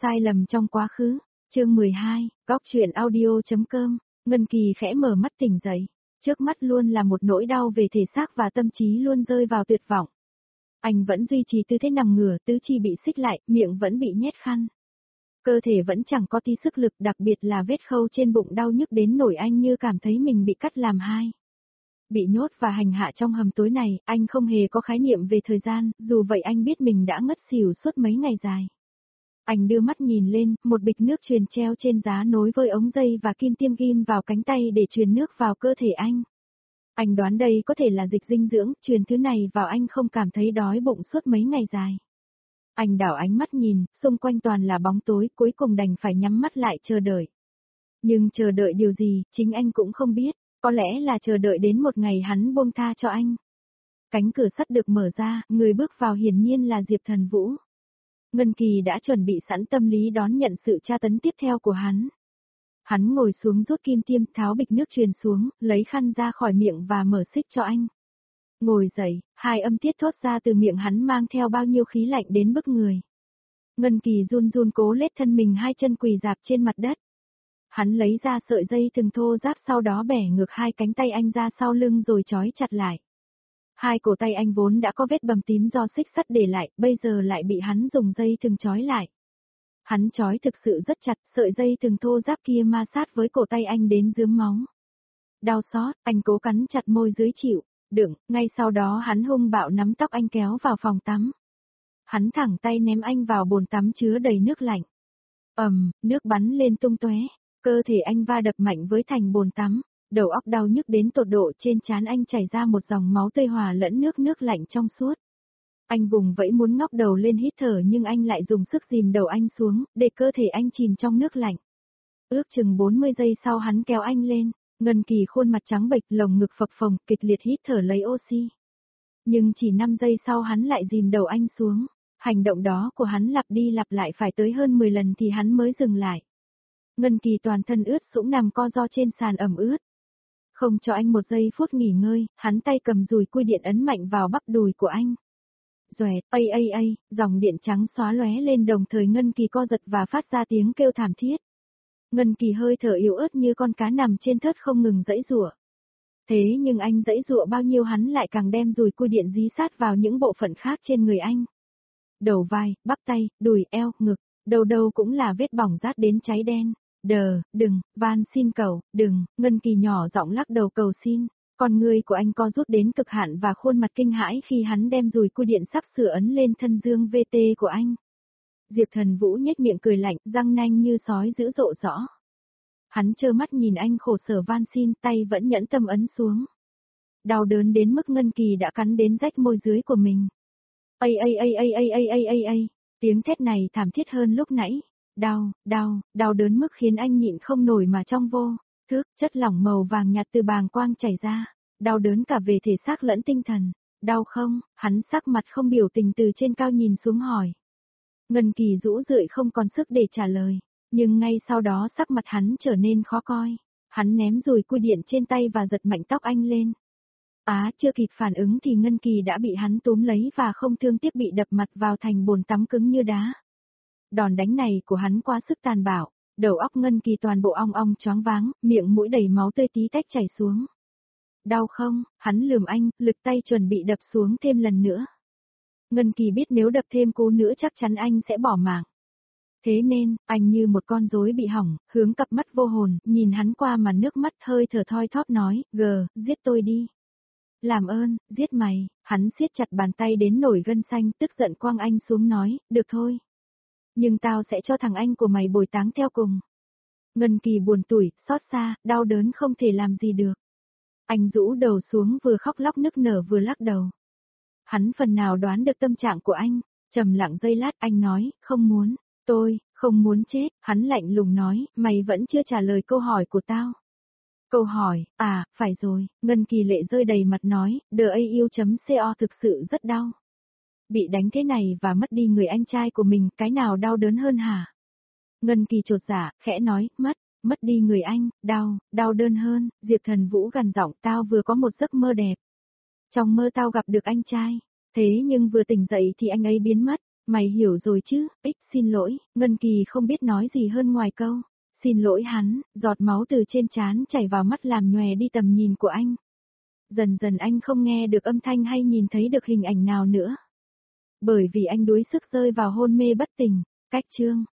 Sai lầm trong quá khứ. Chương 12, góc truyện audio.com. Ngân Kỳ khẽ mở mắt tỉnh dậy. Trước mắt luôn là một nỗi đau về thể xác và tâm trí luôn rơi vào tuyệt vọng. Anh vẫn duy trì tư thế nằm ngửa, tứ chi bị xích lại, miệng vẫn bị nhét khăn. Cơ thể vẫn chẳng có tí sức lực, đặc biệt là vết khâu trên bụng đau nhức đến nỗi anh như cảm thấy mình bị cắt làm hai. Bị nhốt và hành hạ trong hầm tối này, anh không hề có khái niệm về thời gian, dù vậy anh biết mình đã ngất xỉu suốt mấy ngày dài. Anh đưa mắt nhìn lên, một bịch nước truyền treo trên giá nối với ống dây và kim tiêm ghim vào cánh tay để truyền nước vào cơ thể anh. Anh đoán đây có thể là dịch dinh dưỡng, truyền thứ này vào anh không cảm thấy đói bụng suốt mấy ngày dài. Anh đảo ánh mắt nhìn, xung quanh toàn là bóng tối, cuối cùng đành phải nhắm mắt lại chờ đợi. Nhưng chờ đợi điều gì, chính anh cũng không biết, có lẽ là chờ đợi đến một ngày hắn buông tha cho anh. Cánh cửa sắt được mở ra, người bước vào hiển nhiên là Diệp Thần Vũ. Ngân Kỳ đã chuẩn bị sẵn tâm lý đón nhận sự tra tấn tiếp theo của hắn. Hắn ngồi xuống rút kim tiêm, tháo bịch nước truyền xuống, lấy khăn ra khỏi miệng và mở xích cho anh. Ngồi dậy, hai âm tiết thốt ra từ miệng hắn mang theo bao nhiêu khí lạnh đến bức người. Ngân Kỳ run run cố lết thân mình, hai chân quỳ rạp trên mặt đất. Hắn lấy ra sợi dây thừng thô ráp, sau đó bẻ ngược hai cánh tay anh ra sau lưng rồi trói chặt lại. Hai cổ tay anh vốn đã có vết bầm tím do xích sắt để lại, bây giờ lại bị hắn dùng dây thừng trói lại. Hắn trói thực sự rất chặt, sợi dây thừng thô ráp kia ma sát với cổ tay anh đến rướm máu. Đau xót, anh cố cắn chặt môi dưới chịu đựng, ngay sau đó hắn hung bạo nắm tóc anh kéo vào phòng tắm. Hắn thẳng tay ném anh vào bồn tắm chứa đầy nước lạnh. Nước bắn lên tung tóe, cơ thể anh va đập mạnh với thành bồn tắm, đầu óc đau nhức đến tột độ, trên trán anh chảy ra một dòng máu tươi hòa lẫn nước lạnh trong suốt. Anh vùng vẫy muốn ngóc đầu lên hít thở nhưng anh lại dùng sức dìm đầu anh xuống, để cơ thể anh chìm trong nước lạnh. Ước chừng 40 giây sau hắn kéo anh lên, Ngân Kỳ khuôn mặt trắng bệch, lồng ngực phập phồng, kịch liệt hít thở lấy oxy. Nhưng chỉ 5 giây sau hắn lại dìm đầu anh xuống. Hành động đó của hắn lặp đi lặp lại phải tới hơn 10 lần thì hắn mới dừng lại. Ngân Kỳ toàn thân ướt sũng nằm co ro trên sàn ẩm ướt. Không cho anh một giây phút nghỉ ngơi, hắn tay cầm dùi cui điện ấn mạnh vào bắp đùi của anh. Xoẹt, dòng điện trắng xóa lóe lên, đồng thời Ngân Kỳ co giật và phát ra tiếng kêu thảm thiết. Ngân Kỳ hơi thở yếu ớt như con cá nằm trên thớt không ngừng giãy giụa. Thế nhưng anh giãy giụa bao nhiêu hắn lại càng đem dùi cui điện dí sát vào những bộ phận khác trên người anh. Đầu vai, bắp tay, đùi, eo, ngực, đầu cũng là vết bỏng rát đến cháy đen. Đừng, van xin cậu, đừng, Ngân Kỳ nhỏ giọng lắc đầu cầu xin. Con người của anh co rút đến cực hạn và khuôn mặt kinh hãi khi hắn đem dùi cui điện sắp sửa ấn lên thân dương VT của anh. Diệp Thần Vũ nhếch miệng cười lạnh, răng nanh như sói dữ dội rõ. Hắn trơ mắt nhìn anh khổ sở van xin, tay vẫn nhẫn tâm ấn xuống. Đau đớn đến mức Ngân Kỳ đã cắn đến rách môi dưới của mình. Tiếng thét này thảm thiết hơn lúc nãy. Đau đớn mức khiến anh nhịn không nổi mà trong vô thức, chất lỏng màu vàng nhạt từ bàng quang chảy ra. Đau đớn cả về thể xác lẫn tinh thần. Đau không? Hắn sắc mặt không biểu tình từ trên cao nhìn xuống hỏi. Ngân Kỳ rũ rượi không còn sức để trả lời. Nhưng ngay sau đó sắc mặt hắn trở nên khó coi. Hắn ném dùi cui điện trên tay và giật mạnh tóc anh lên. Chưa kịp phản ứng thì Ngân Kỳ đã bị hắn túm lấy và không thương tiếc bị đập mặt vào thành bồn tắm cứng như đá. Đòn đánh này của hắn quá sức tàn bạo, đầu óc Ngân Kỳ toàn bộ ong ong choáng váng, miệng mũi đầy máu tươi tí tách chảy xuống. Đau không? Hắn lườm anh, lực tay chuẩn bị đập xuống thêm lần nữa. Ngân Kỳ biết nếu đập thêm cú nữa chắc chắn anh sẽ bỏ mạng. Thế nên, anh như một con rối bị hỏng, hướng cặp mắt vô hồn, nhìn hắn qua màn nước mắt, hơi thở thoi thóp nói, giết tôi đi. Làm ơn, giết mày. Hắn siết chặt bàn tay đến nổi gân xanh, tức giận quăng anh xuống nói, được thôi. Nhưng tao sẽ cho thằng anh của mày bồi táng theo cùng. Ngân Kỳ buồn tủi, xót xa, đau đớn không thể làm gì được. Anh rũ đầu xuống, vừa khóc lóc nức nở vừa lắc đầu. Hắn phần nào đoán được tâm trạng của anh, trầm lặng giây lát anh nói, tôi không muốn chết. Hắn lạnh lùng nói, mày vẫn chưa trả lời câu hỏi của tao. Câu hỏi, phải rồi, Ngân Kỳ lệ rơi đầy mặt nói, DAU.co thực sự rất đau. Bị đánh thế này và mất đi người anh trai của mình, cái nào đau đớn hơn hả? Ngân Kỳ chột dạ, khẽ nói, mất đi người anh, đau đớn hơn. Diệp Thần Vũ gằn giọng, tao vừa có một giấc mơ đẹp. Trong mơ tao gặp được anh trai, thế nhưng vừa tỉnh dậy thì anh ấy biến mất. Mày hiểu rồi chứ, xin lỗi, Ngân Kỳ không biết nói gì hơn ngoài câu. Xin lỗi hắn, giọt máu từ trên trán chảy vào mắt làm nhòe đi tầm nhìn của anh. Dần dần anh không nghe được âm thanh hay nhìn thấy được hình ảnh nào nữa. Bởi vì anh đuối sức rơi vào hôn mê bất tỉnh, cách chương.